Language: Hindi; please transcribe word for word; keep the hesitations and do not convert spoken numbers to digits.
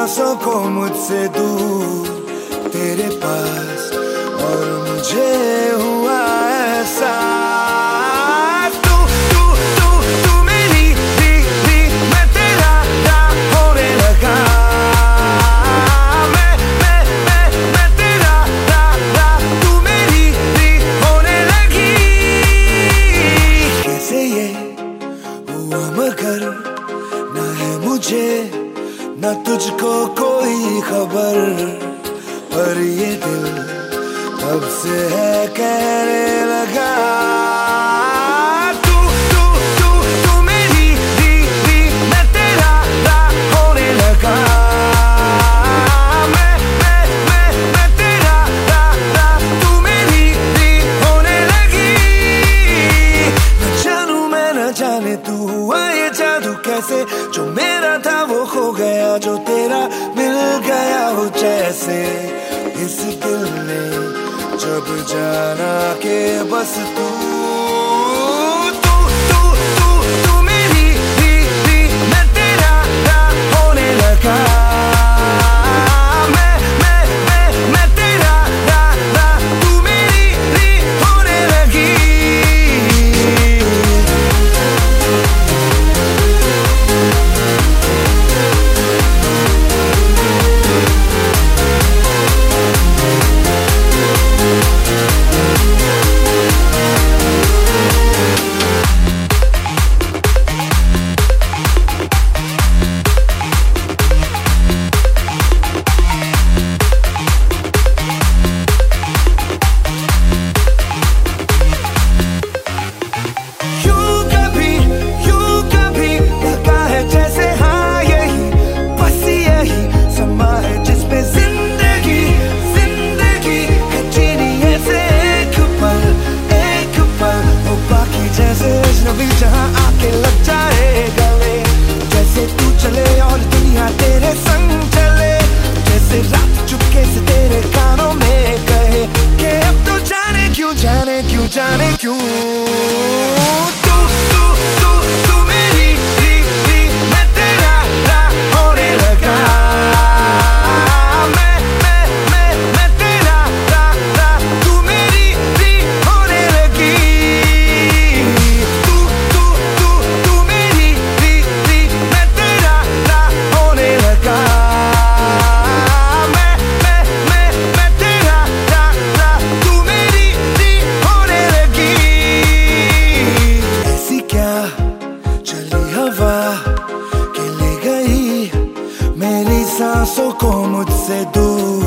सांसों को मुझसे दूर तेरे पास, और मुझे हुआ ऐसा तू तू तू तू मेरी भी भी मैं तेरा रा होने लगा। मैं मैं मैं मैं तेरा रा रा तू मेरी भी होने लगी। कैसे ये हुआ मगर ना है मुझे ना तुझको कोई खबर, पर ये दिल तब से है कहने लगा तू तू तू तू मेरी भी भी मैं तेरा रा होने लगा। मैं मैं मैं मैं तेरा रा रा तू मेरी भी होने लगी। न जानू मैं न जाने तू हुआ ये जादू कैसे, जो मेरा था वो खो गया, जो तेरा मिल गया हो जैसे। इस दिल ने जब जाना के बस तू तू तू तू तू मेरी भी भी मैं तेरा रा होने लगा। मैं मैं मैं मैं तेरा रा रा तू मेरी भी होने लगी। जहाँ आके लग जाए गले, जैसे तू चले और दुनिया तेरे संग चले, जैसे रात चुपके से तेरे कानों में कहे कि अब तो जाने क्यों जाने क्यों जाने क्यों तू तू तू तू मेरी भी भी मैं तेरा रा होने लगा। मैं मैं मैं मैं तेरा रा रा तू मेरी भी होने लगी। सांसों को मुझसे दूर